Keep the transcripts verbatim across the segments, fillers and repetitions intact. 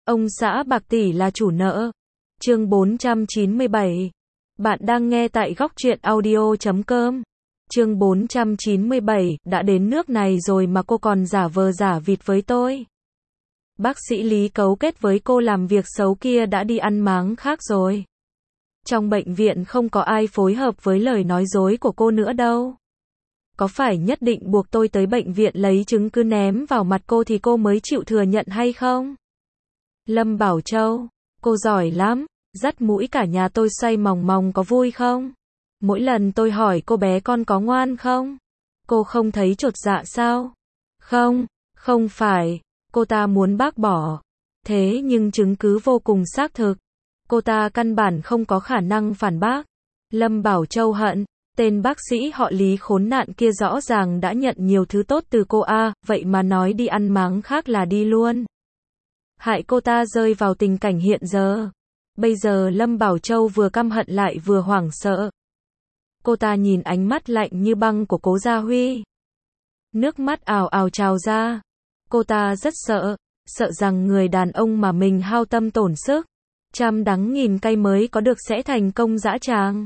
Ông xã bạc tỷ là chủ nợ. Chương bốn trăm chín mươi bảy. Bạn đang nghe tại góc truyện audio chấm com. Chương bốn trăm chín mươi bảy, đã đến nước này rồi mà cô còn giả vờ giả vịt với tôi. Bác sĩ Lý cấu kết với cô làm việc xấu kia đã đi ăn máng khác rồi. Trong bệnh viện không có ai phối hợp với lời nói dối của cô nữa đâu. Có phải nhất định buộc tôi tới bệnh viện lấy chứng cứ ném vào mặt cô thì cô mới chịu thừa nhận hay không? Lâm Bảo Châu, cô giỏi lắm, dắt mũi cả nhà tôi xoay mòng mòng có vui không? Mỗi lần tôi hỏi cô bé con có ngoan không? Cô không thấy chột dạ sao? Không, không phải, cô ta muốn bác bỏ. Thế nhưng chứng cứ vô cùng xác thực. Cô ta căn bản không có khả năng phản bác. Lâm Bảo Châu hận, tên bác sĩ họ Lý khốn nạn kia rõ ràng đã nhận nhiều thứ tốt từ cô A, vậy mà nói đi ăn máng khác là đi luôn. Hại cô ta rơi vào tình cảnh hiện giờ. Bây giờ Lâm Bảo Châu vừa căm hận lại vừa hoảng sợ. Cô ta nhìn ánh mắt lạnh như băng của Cố Gia Huy. Nước mắt ào ào trào ra. Cô ta rất sợ, sợ rằng người đàn ông mà mình hao tâm tổn sức, trăm đắng nghìn cay mới có được sẽ thành công dã tràng.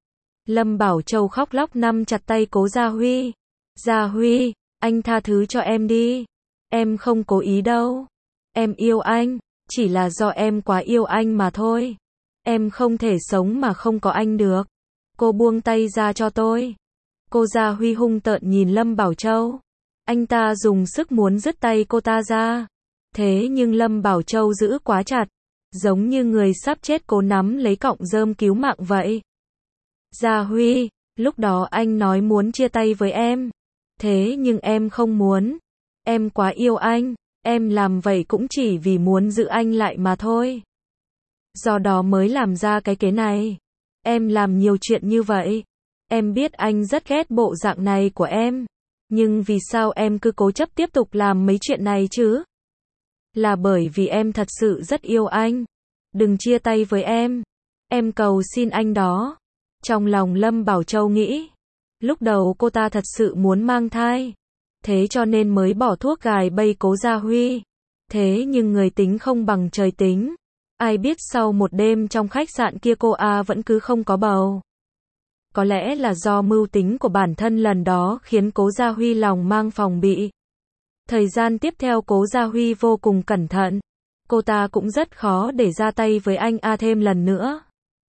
Lâm Bảo Châu khóc lóc nắm chặt tay Cố Gia Huy. Gia Huy, anh tha thứ cho em đi. Em không cố ý đâu. Em yêu anh, chỉ là do em quá yêu anh mà thôi. Em không thể sống mà không có anh được. Cô buông tay ra cho tôi. Cô Gia Huy hung tợn nhìn Lâm Bảo Châu. Anh ta dùng sức muốn dứt tay cô ta ra. Thế nhưng Lâm Bảo Châu giữ quá chặt, giống như người sắp chết cố nắm lấy cọng rơm cứu mạng vậy. Gia Huy, lúc đó anh nói muốn chia tay với em. Thế nhưng em không muốn. Em quá yêu anh. Em làm vậy cũng chỉ vì muốn giữ anh lại mà thôi. Do đó mới làm ra cái kế này. Em làm nhiều chuyện như vậy. Em biết anh rất ghét bộ dạng này của em. Nhưng vì sao em cứ cố chấp tiếp tục làm mấy chuyện này chứ? Là bởi vì em thật sự rất yêu anh. Đừng chia tay với em. Em cầu xin anh đó. Trong lòng Lâm Bảo Châu nghĩ. Lúc đầu cô ta thật sự muốn mang thai. Thế cho nên mới bỏ thuốc gài bẫy Cố Gia Huy. Thế nhưng người tính không bằng trời tính. Ai biết sau một đêm trong khách sạn kia cô A vẫn cứ không có bầu. Có lẽ là do mưu tính của bản thân lần đó khiến Cố Gia Huy lòng mang phòng bị. Thời gian tiếp theo Cố Gia Huy vô cùng cẩn thận. Cô ta cũng rất khó để ra tay với anh A thêm lần nữa.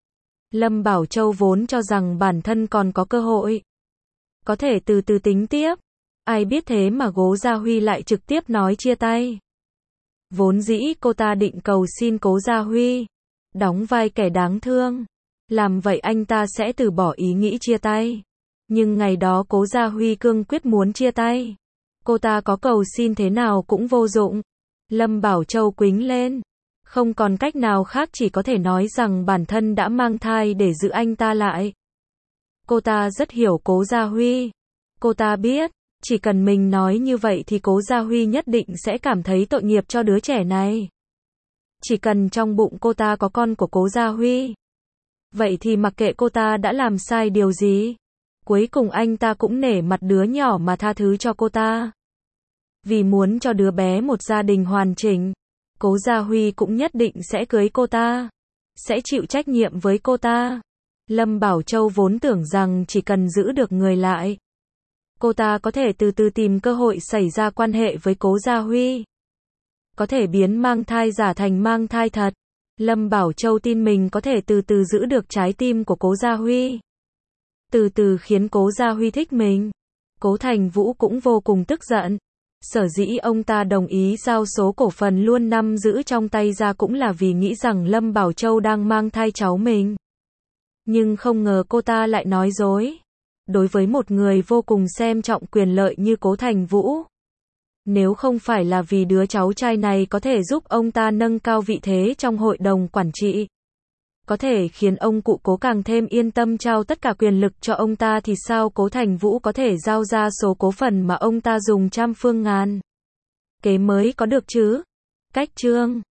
Lâm Bảo Châu vốn cho rằng bản thân còn có cơ hội. Có thể từ từ tính tiếp. Ai biết thế mà Cố Gia Huy lại trực tiếp nói chia tay. Vốn dĩ cô ta định cầu xin Cố Gia Huy đóng vai kẻ đáng thương. Làm vậy anh ta sẽ từ bỏ ý nghĩ chia tay. Nhưng ngày đó Cố Gia Huy cương quyết muốn chia tay. Cô ta có cầu xin thế nào cũng vô dụng. Lâm Bảo Châu quĩnh lên. Không còn cách nào khác, chỉ có thể nói rằng bản thân đã mang thai để giữ anh ta lại. Cô ta rất hiểu Cố Gia Huy. Cô ta biết, chỉ cần mình nói như vậy thì Cố Gia Huy nhất định sẽ cảm thấy tội nghiệp cho đứa trẻ này. Chỉ cần trong bụng cô ta có con của Cố Gia Huy, vậy thì mặc kệ cô ta đã làm sai điều gì, cuối cùng anh ta cũng nể mặt đứa nhỏ mà tha thứ cho cô ta. Vì muốn cho đứa bé một gia đình hoàn chỉnh, Cố Gia Huy cũng nhất định sẽ cưới cô ta, sẽ chịu trách nhiệm với cô ta. Lâm Bảo Châu vốn tưởng rằng chỉ cần giữ được người lại, cô ta có thể từ từ tìm cơ hội xảy ra quan hệ với Cố Gia Huy. Có thể biến mang thai giả thành mang thai thật. Lâm Bảo Châu tin mình có thể từ từ giữ được trái tim của Cố Gia Huy. Từ từ khiến Cố Gia Huy thích mình. Cố Thành Vũ cũng vô cùng tức giận. Sở dĩ ông ta đồng ý giao số cổ phần luôn nắm giữ trong tay ra cũng là vì nghĩ rằng Lâm Bảo Châu đang mang thai cháu mình. Nhưng không ngờ cô ta lại nói dối. Đối với một người vô cùng xem trọng quyền lợi như Cố Thành Vũ, nếu không phải là vì đứa cháu trai này có thể giúp ông ta nâng cao vị thế trong hội đồng quản trị, có thể khiến ông cụ Cố càng thêm yên tâm trao tất cả quyền lực cho ông ta, thì sao Cố Thành Vũ có thể giao ra số cổ phần mà ông ta dùng trăm phương ngàn kế mới có được chứ? Cách chương